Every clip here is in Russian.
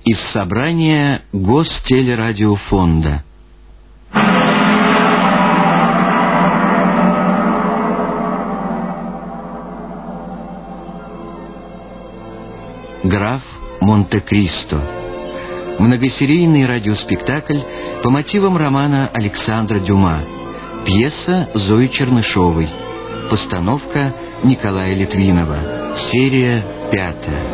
Из собрания Гостелерадиофонда. Граф Монте-Кристо. Многосерийный радиоспектакль по мотивам романа Александра Дюма. Пьеса Зои Чернышевой. Постановка Николая Литвинова. Серия 5.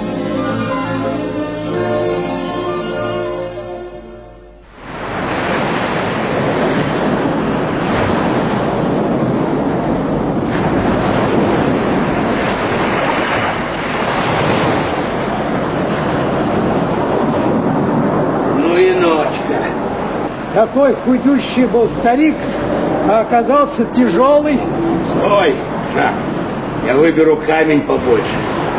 Такой худющий был старик, а оказался тяжелый. Стой, Жак, я выберу камень побольше.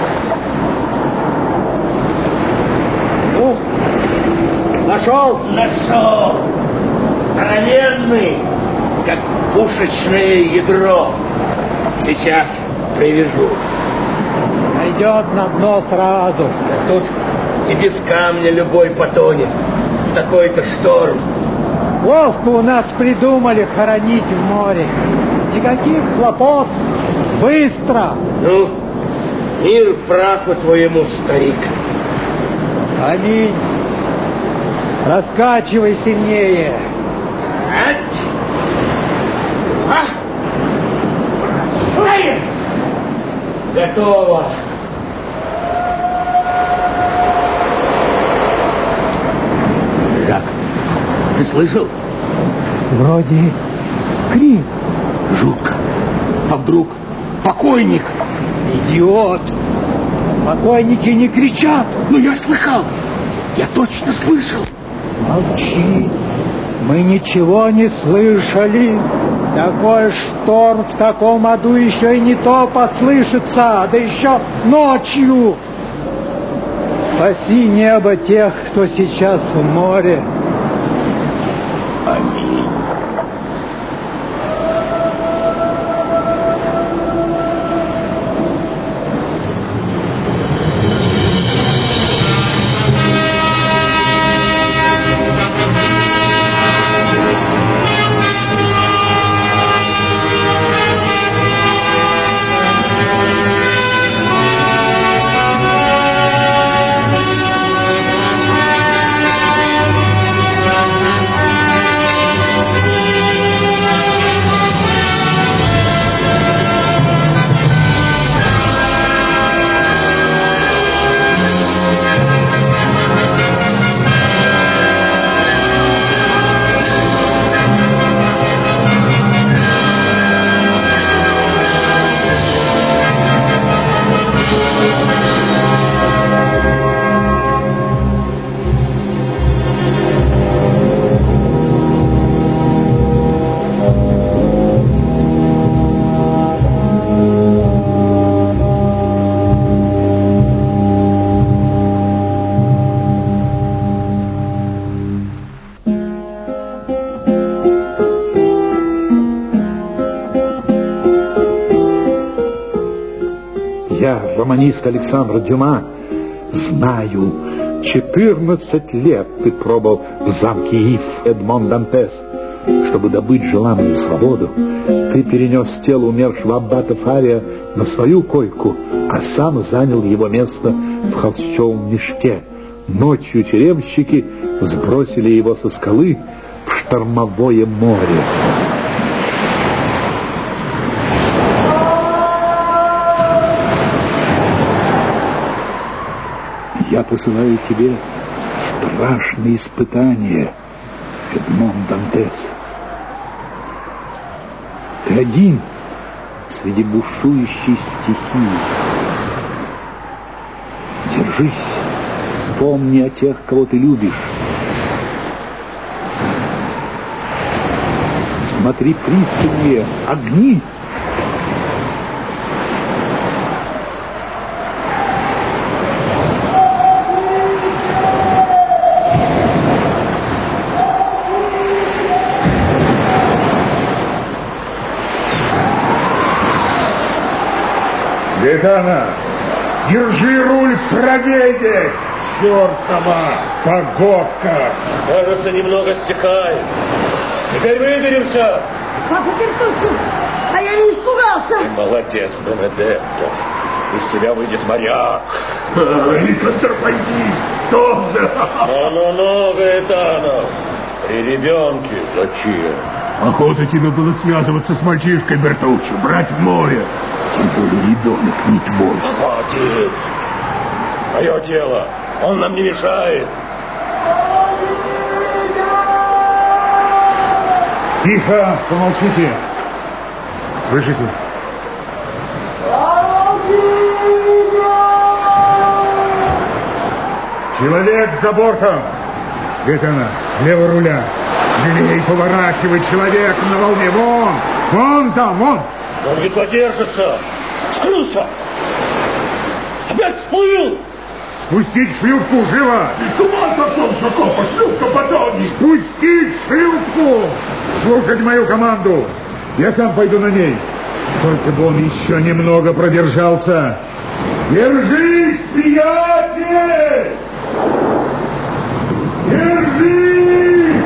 Ну, нашел? Нашел. Здоровенный, как пушечное ядро. Сейчас привяжу. Найдет на дно сразу. Тут и без камня любой потонет. Такой-то шторм. Ловко у нас придумали хоронить в море. Никаких хлопот. Быстро. Ну, мир праху твоему, старик. Аминь. Раскачивай сильнее. Бросаем. Готово. Жак, ты слышал? Вроде крик. Жутко. А вдруг покойник? Идиот. Покойники не кричат. Ну, я слыхал. Я точно слышал. Молчи. Мы ничего не слышали. Такой шторм в таком аду еще и не то послышится. Да еще ночью. Спаси небо тех, кто сейчас в море. Аминь. Романист Александр Дюма, знаю, 14 лет ты пробыл в замке Ив Эдмон Дантес. Чтобы добыть желанную свободу, ты перенес тело умершего аббата Фавия на свою койку, а сам занял его место в холщовом мешке. Ночью тюремщики сбросили его со скалы в штормовое море. Я посылаю тебе страшные испытания, Эдмон Дантес. Ты один среди бушующей стихии. Держись, помни о тех, кого ты любишь. Смотри пристальнее, огни. Гитана, держи руль правее! чертова погодка! Кажется, немного стекает. Теперь выберемся. Папа Петруцу, а я не испугался. Ты молодец, Бенедетто. Из тебя выйдет моряк. И контрабандист тоже. Ну, Гаэтано. При ребенке зачем? Охота тебе было связываться с мальчишкой, Бертуччо, брать в море. Тем более ребенок не твой. Хватит. Мое дело. Он нам не мешает. Тихо, помолчите. Слышите? Человек за бортом. Где-то она, лево руля. Левей поворачивай, человек на волне. Вон там. Он едва держится. Скрылся. Опять всплыл. Спустить шлюпку, живо! Ты с ума сошел, Жакопа, шлюпка потонет! Спустить шлюпку! Слушать мою команду! Я сам пойду на ней. Только бы он еще немного продержался. Держись, приятель! Держись!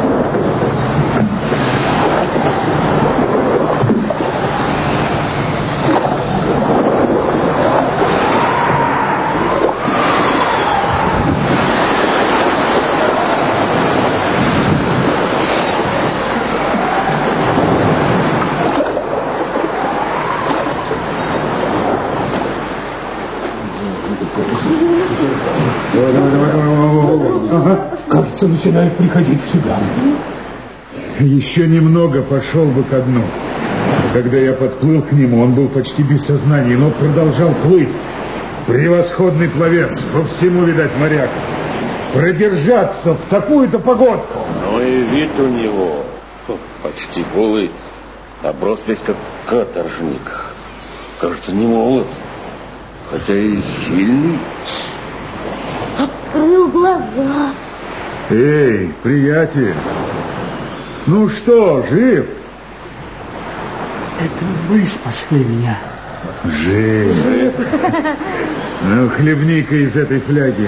Кажется, начинает приходить в себя. Еще немного пошел бы ко дну. Когда я подплыл к нему, он был почти без сознания, но продолжал плыть. Превосходный пловец, по всему, видать, моряк. Продержаться в такую-то погодку. Ну и вид у него почти голый, наброс весь как каторжник. Кажется, не молод, хотя и сильный. Открыл глаза. Эй, приятель, ну что, жив? Это вы спасли меня. Жив. Ну, хлебни-ка из этой фляги.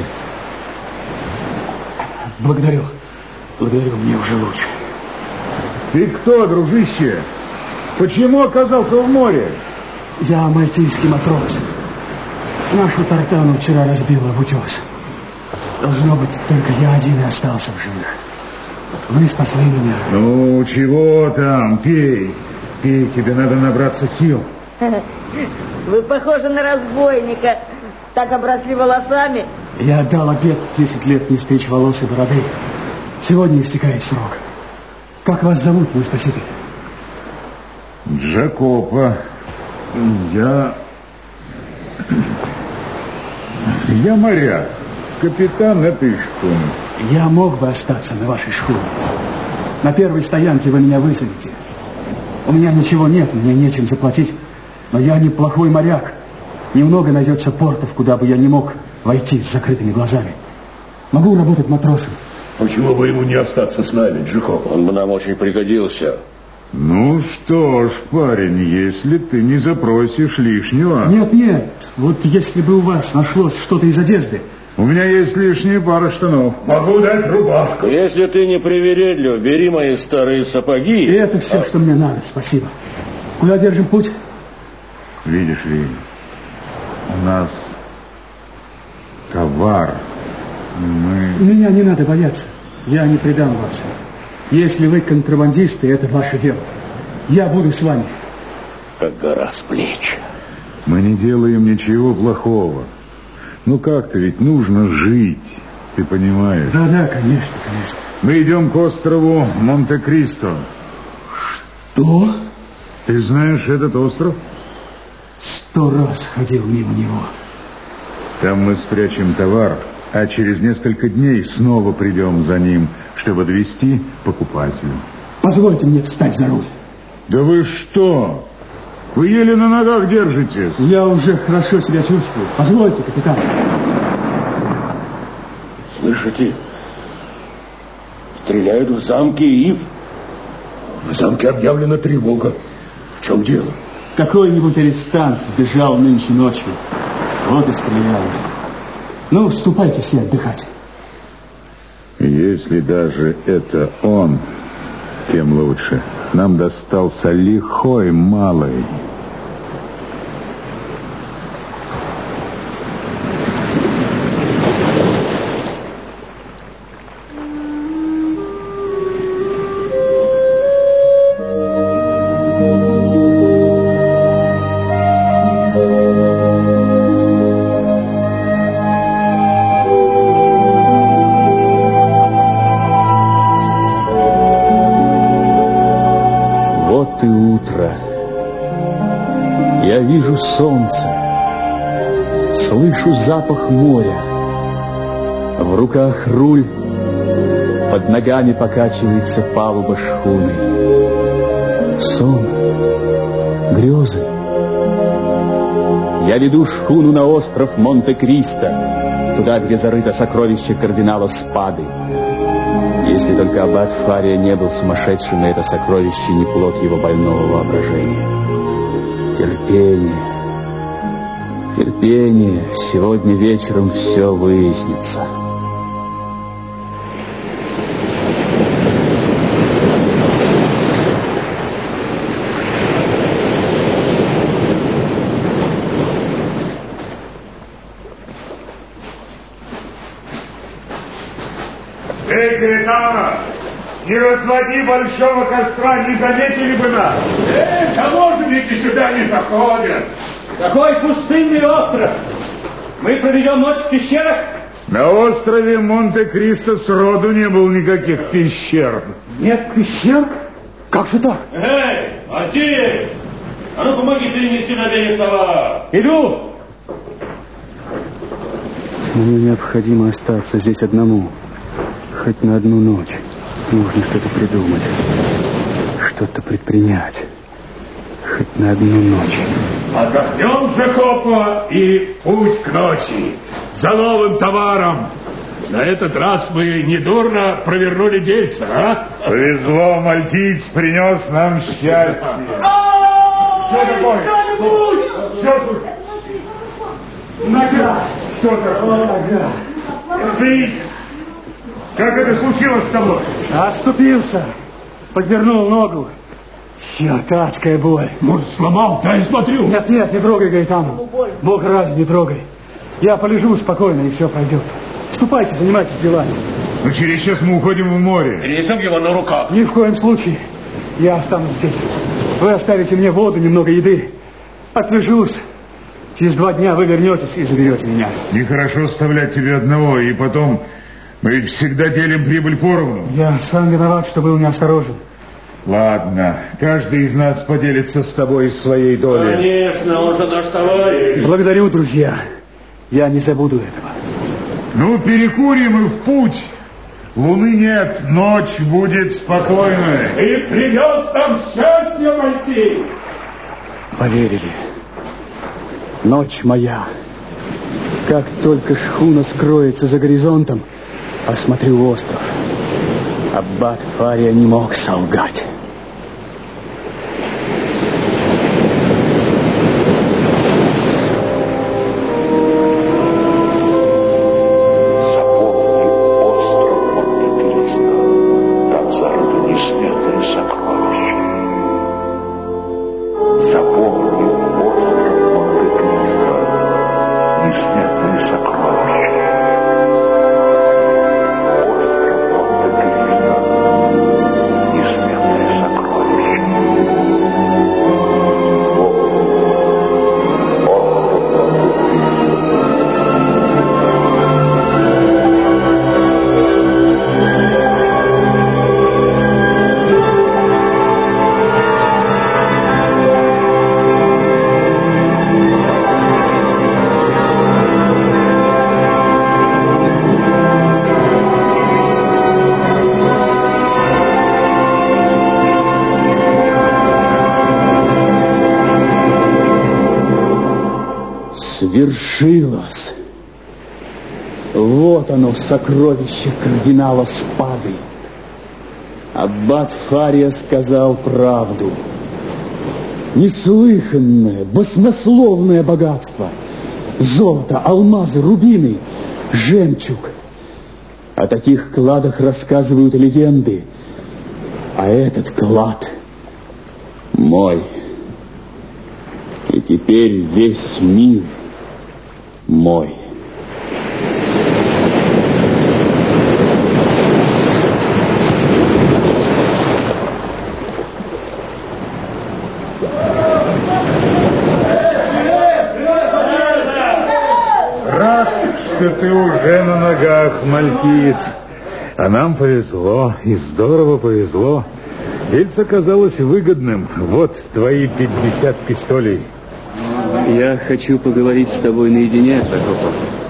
Благодарю, мне уже лучше. Ты кто, дружище? Почему оказался в море? Я мальтийский матрос. Нашу тартану вчера разбила об утес. Должно быть, только я один и остался в живых. Вы спасли меня. Ну, чего там, пей. Пей, тебе надо набраться сил. Вы похожи на разбойника. Так обросли волосами. Я отдал обет 10 лет не стричь волос и бороды. Сегодня истекает срок. Как вас зовут, мой спаситель? Джакопо. Я моряк. Капитан этой шхуны. Я мог бы остаться на вашей шхуне. На первой стоянке вы меня высадите. У меня ничего нет, мне нечем заплатить. Но я неплохой моряк. Немного найдется портов, куда бы я не мог войти с закрытыми глазами. Могу работать матросом. Почему бы ему не остаться с нами, Джакопо? Он бы нам очень пригодился. Ну что ж, парень, если ты не запросишь лишнего... Нет, вот если бы у вас нашлось что-то из одежды... У меня есть лишняя пара штанов. Могу дать рубашку. Если ты не привередлив, бери мои старые сапоги. И это все, что мне надо, спасибо. Куда держим путь? Видишь ли, у нас товар. Меня не надо бояться. Я не предам вас. Если вы контрабандисты, это ваше дело. Я буду с вами. Как гора с плеч. Мы не делаем ничего плохого. Ну как-то ведь нужно жить, ты понимаешь? Да, конечно. Мы идем к острову Монте-Кристо. Что? Ты знаешь этот остров? 100 раз ходил мимо него. Там мы спрячем товар, а через несколько дней снова придем за ним, чтобы довести покупателю. Позвольте мне встать за руль. Да вы что? Вы еле на ногах держитесь. Я уже хорошо себя чувствую. Позвольте, капитан. Слышите? Стреляют в замке Ив. В замке объявлена тревога. В чем дело? Какой-нибудь арестант сбежал нынче ночью. Вот и стреляют. Ну, вступайте все отдыхать. Если даже это он, тем лучше. Нам достался лихой малый. Вот и утро. Я вижу солнце, слышу запах моря. В руках руль, под ногами покачивается палуба шхуны. Сон, грезы. Я веду шхуну на остров Монте-Кристо, туда, где зарыто сокровище кардинала Спады. Если только аббат Фария не был сумасшедшим, и это сокровище не плод его больного воображения. Терпение, терпение, сегодня вечером все выяснится. Эй, Гаэтано, не разводи большого костра, не заметили бы нас. Таможенники сюда не заходят. Какой пустынный остров! Мы проведем ночь в пещерах? На острове Монте-Кристо сроду не было никаких пещер. Нет пещер? Как же так? Эй, Артиль! А ну помоги перенести на берег товар. Иду! Мне необходимо остаться здесь одному. Хоть на одну ночь. Нужно что-то придумать. Что-то предпринять. Хоть на одну ночь. Отдохнем, Жакопо, и путь к ночи. За новым товаром. На этот раз мы недурно провернули дельца, а? Повезло, мальтиец принес нам счастье. Что такое? Что тут? Нога! Что такое? Нога! Держись! Как это случилось с тобой? Оступился. Подвернул ногу. Черт, адская боль. Может, сломал? Дай смотрю. Нет, нет, не трогай, Гаэтано. Бог ради, не трогай. Я полежу спокойно, и все пройдет. Ступайте, занимайтесь делами. Ну, через час мы уходим в море. Перенесем его на руках. Ни в коем случае. Я останусь здесь. Вы оставите мне воду, немного еды. Отлежусь. Через 2 дня вы вернетесь и заберете меня. Нехорошо оставлять тебя одного, и потом мы ведь всегда делим прибыль поровну. Я сам виноват, что был неосторожен. Ладно, каждый из нас поделится с тобой своей долей. Конечно, он же наш товарищ. Благодарю, друзья. Я не забуду этого. Ну, перекурим и в путь. Луны нет, ночь будет спокойная. И привез нам счастье, мальтиец. Поверили. Ночь моя. Как только шхуна скроется за горизонтом, осмотрю остров. Аббат Фария не мог солгать. Свершилось. Вот оно, сокровище кардинала Спады. Аббат Фария сказал правду. Неслыханное, баснословное богатство. Золото, алмазы, рубины. жемчуг. О таких кладах рассказывают легенды. А этот клад мой. И теперь весь мир мой. Что ты уже на ногах, мальтиец. А нам повезло, и здорово повезло. Дельце оказалось выгодным. Вот твои 50 пистолей. Я хочу поговорить с тобой наедине, Джакопо.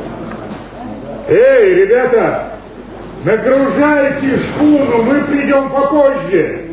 Эй, ребята! Нагружайте шхуну, мы придем попозже.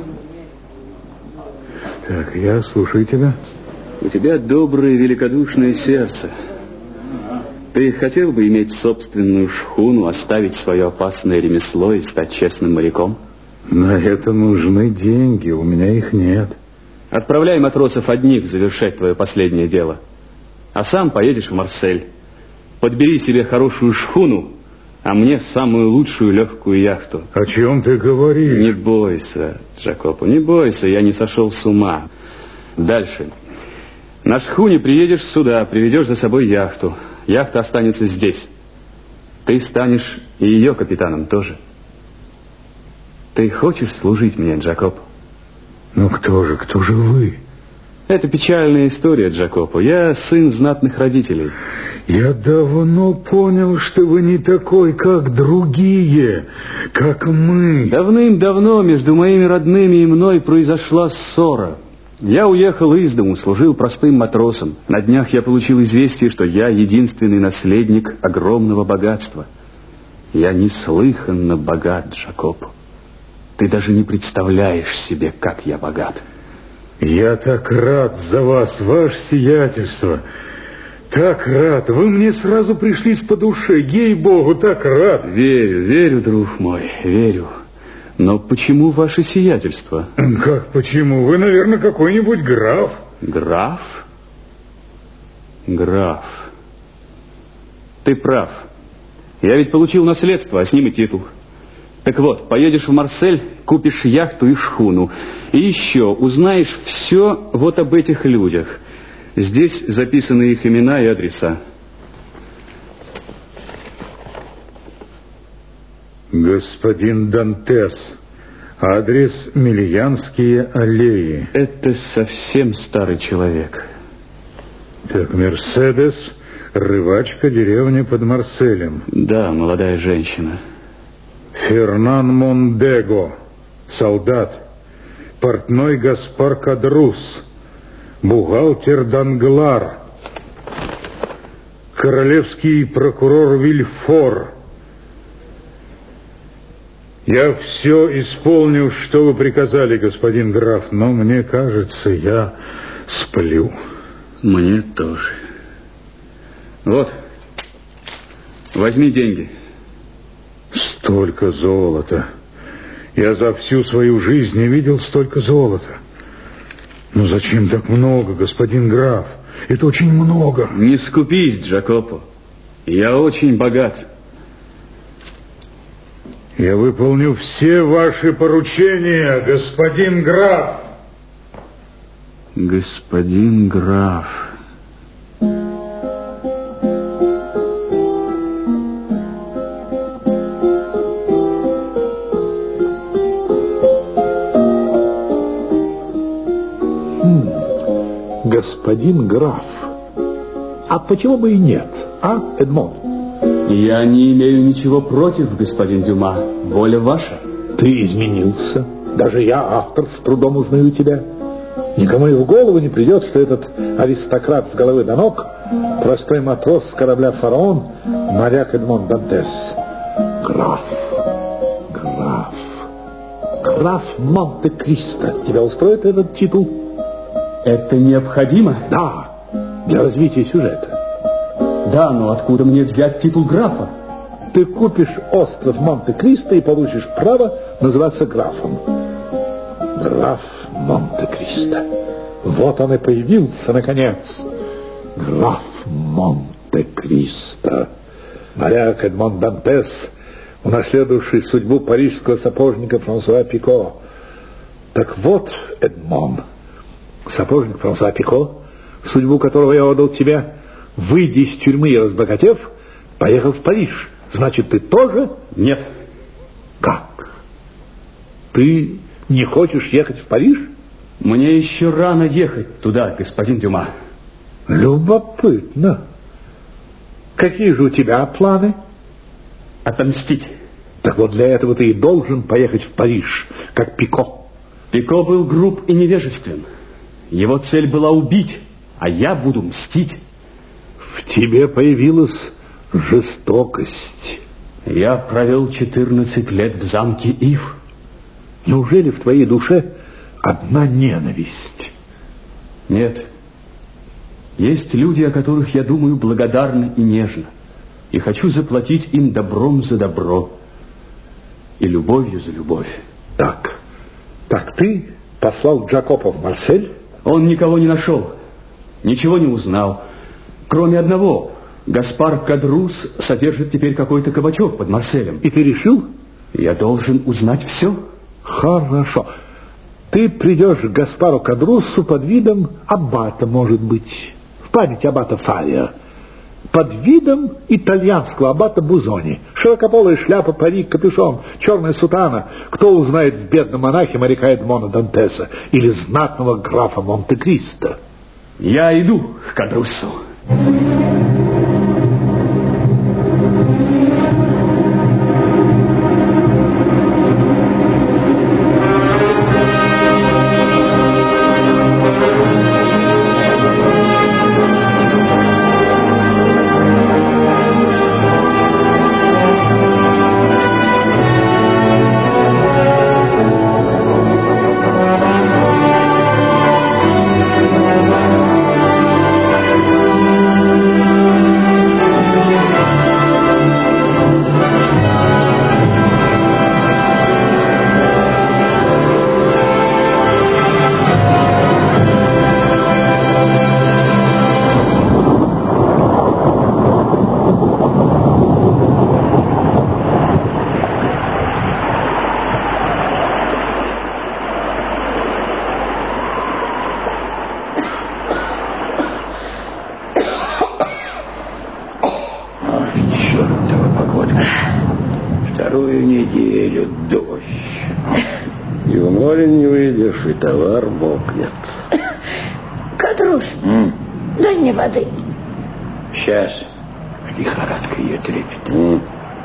Так, я слушаю тебя. У тебя доброе, великодушное сердце. Ты хотел бы иметь собственную шхуну, оставить свое опасное ремесло и стать честным моряком? На это нужны деньги, у меня их нет. Отправляй матросов одних завершать твое последнее дело. А сам поедешь в Марсель. Подбери себе хорошую шхуну, а мне самую лучшую легкую яхту. О чем ты говоришь? Не бойся, Джакопо, не бойся, я не сошел с ума. Дальше. На шхуне приедешь сюда, приведешь за собой яхту. Яхта останется здесь. Ты станешь и ее капитаном тоже. Ты хочешь служить мне, Джакопо? Ну кто же вы? Это печальная история, Джакопо. Я сын знатных родителей. Я давно понял, что вы не такой, как другие, как мы. Давным-давно между моими родными и мной произошла ссора. Я уехал из дому, служил простым матросом. На днях я получил известие, что я единственный наследник огромного богатства. Я неслыханно богат, Джакопо. Ты даже не представляешь себе, как я богат. Я так рад за вас, ваше сиятельство. Так рад. Вы мне сразу пришлись по душе. Ей-богу, так рад. Верю, друг мой, верю. Но почему ваше сиятельство? Как почему? Вы, наверное, какой-нибудь граф. Граф? Граф. Ты прав. Я ведь получил наследство, а с ним и титул. Так вот, поедешь в Марсель, купишь яхту и шхуну. И еще узнаешь все вот об этих людях. Здесь записаны их имена и адреса. Господин Дантес. Адрес Мильянские аллеи. Это совсем старый человек. Так, Мерседес, рыбачка, деревня под Марселем. Да, молодая женщина. Фернан Мондего, солдат. Портной Гаспар Кадрус. Бухгалтер Данглар. Королевский прокурор Вильфор. Я все исполню, что вы приказали, господин граф, но мне кажется, я сплю. Мне тоже. Вот, возьми деньги. Столько золота. Я за всю свою жизнь не видел столько золота. Но зачем так много, господин граф? Это очень много. Не скупись, Джакопо. Я очень богат. Я выполню все ваши поручения, господин граф. Господин граф. Господин граф. А почему бы и нет, а, Эдмон? Я не имею ничего против, господин Дюма. Воля ваша. Ты изменился. Даже я, автор, с трудом узнаю тебя. Никому и в голову не придет, что этот аристократ с головы до ног — простой матрос с корабля «Фараон», моряк Эдмон Дантес. Граф. Граф Монте-Кристо. Тебя устроит этот титул? Это необходимо? Да, для развития сюжета. Да, но откуда мне взять титул графа? Ты купишь остров Монте-Кристо и получишь право называться графом. Граф Монте-Кристо. Вот он и появился, наконец. Граф Монте-Кристо. Моряк Эдмон Дантес, унаследовавший судьбу парижского сапожника Франсуа Пико. Так вот, Эдмон, сапожник Франсуа Пико, судьбу которого я отдал тебе, выйдя из тюрьмы и разбогатев, поехал в Париж. Значит, ты тоже? Нет. Как? Ты не хочешь ехать в Париж? Мне еще рано ехать туда, господин Дюма. Любопытно. Какие же у тебя планы? Отомстить. Так вот для этого ты и должен поехать в Париж, как Пико. Пико был груб и невежествен. Его цель была убить, а я буду мстить. В тебе появилась жестокость. Я провел 14 лет в замке Ив. Неужели в твоей душе одна ненависть? Нет. Есть люди, о которых я думаю благодарно и нежно. И хочу заплатить им добром за добро. И любовью за любовь. Так ты послал Джакопо в Марсель? Он никого не нашел. Ничего не узнал. Кроме одного. Гаспар Кадрус содержит теперь какой-то кабачок под Марселем. И ты решил? Я должен узнать все. Хорошо. Ты придешь к Гаспару Кадрусу под видом аббата, может быть, в память аббата Фария. Под видом итальянского аббата Бузони. Широкополая шляпа, парик, капюшон, черная сутана. Кто узнает в бедном монахе моряка Эдмона Дантеса или знатного графа Монте-Кристо? Я иду к Кадрусу. Вторую неделю дождь. И в море не выйдешь, и товар мокнет. Кадрус, дай мне воды. Сейчас. Лихорадка ее трепет.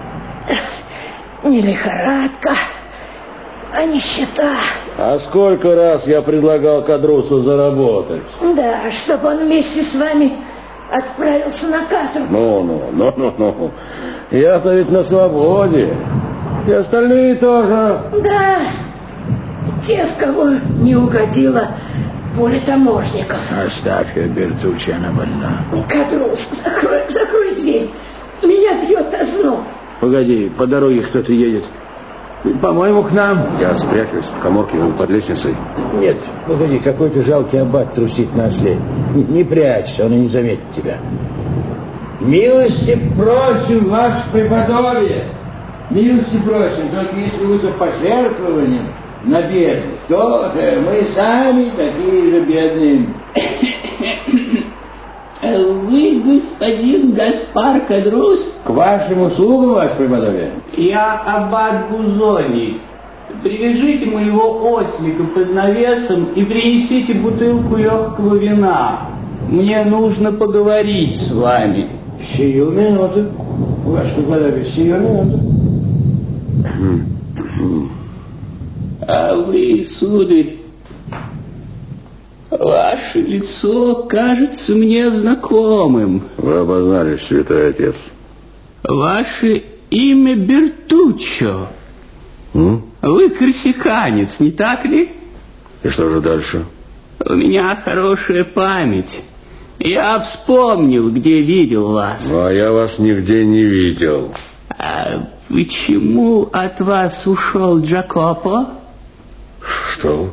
Не лихорадка, а нищета. А сколько раз я предлагал Кадрусу заработать? Да, чтобы он вместе с вами отправился на каторгу. Ну. Я-то ведь на свободе. И остальные тоже. Да, те, в кого не угодила пуля таможников. Оставь ее, Бертуччи, она больна. Кадрус, закрой дверь. Меня бьет озноб. Погоди, по дороге кто-то едет. По-моему, к нам. Я спрячусь в каморке под лестницей. Нет, погоди, какой-то жалкий аббат трусит на осле. Не прячься, он и не заметит тебя. Милости просим, ваше преподобие. Милости просим, только если вы за пожертвованием на бедных, то мы сами такие же бедные. Вы, господин Гаспар Кадрус? К вашим услугам, ваше преподобие. Я аббат Бузони. Привяжите моего ослика под навесом и принесите бутылку легкого вина. Мне нужно поговорить с вами. Сию минуту, ваше преподобие, сию минуту. А вы, сударь, ваше лицо кажется мне знакомым. Вы обознались, святой отец. Ваше имя Бертуччо. Вы корсиканец, не так ли? И что же дальше? У меня хорошая память. Я вспомнил, где видел вас. А я вас нигде не видел. А почему от вас ушел Джакопо? Что?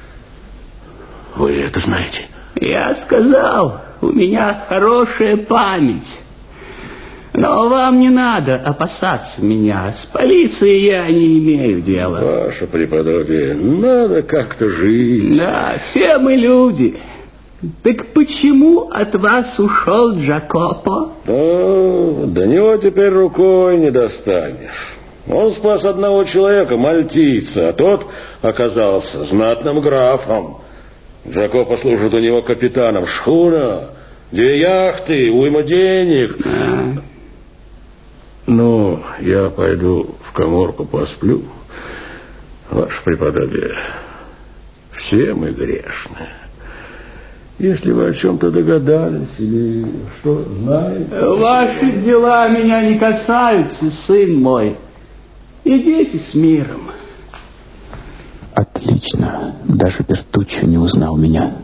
Вы это знаете? Я сказал, у меня хорошая память. Но вам не надо опасаться меня. С полицией я не имею дела. Ваше преподобие, надо как-то жить. Да, все мы люди. Так почему от вас ушел Джакопо? До него теперь рукой не достанешь. Он спас одного человека, мальтийца, а тот оказался знатным графом. Джакопо служит у него капитаном. Шхуна, 2 яхты, уйма денег. Ну, я пойду в каморку посплю. Ваше преподобие, все мы грешны. Если вы о чем-то догадались или что знаете... Ваши дела меня не касаются, сын мой. Идите с миром. Отлично. Даже Бертуччо не узнал меня.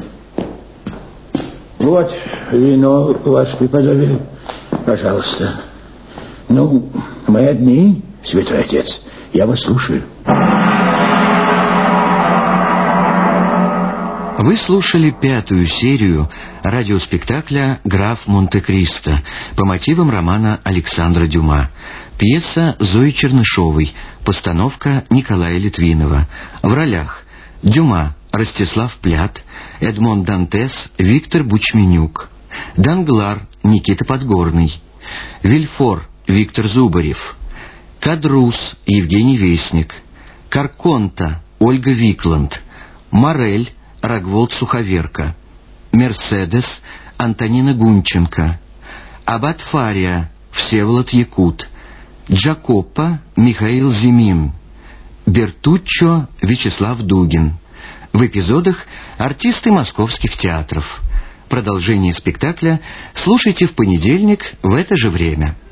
Вот вино, ваше преподобие. Пожалуйста. Ну, мы одни, святой отец. Я вас слушаю. Вы слушали 5-ю серию радиоспектакля «Граф Монте-Кристо» по мотивам романа Александра Дюма. Пьеса Зои Чернышовой, постановка Николая Литвинова. В ролях Дюма Ростислав Плят, Эдмон Дантес Виктор Бучменюк, Данглар Никита Подгорный, Вильфор Виктор Зубарев, Кадрус Евгений Вестник, Карконта Ольга Викланд, Морель Рогволд Суховерка, Мерседес Антонина Гунченко, Аббат Фария Всеволод Якут, Джакопо Михаил Зимин, Бертуччо Вячеслав Дугин. В эпизодах артисты московских театров. Продолжение спектакля слушайте в понедельник в это же время.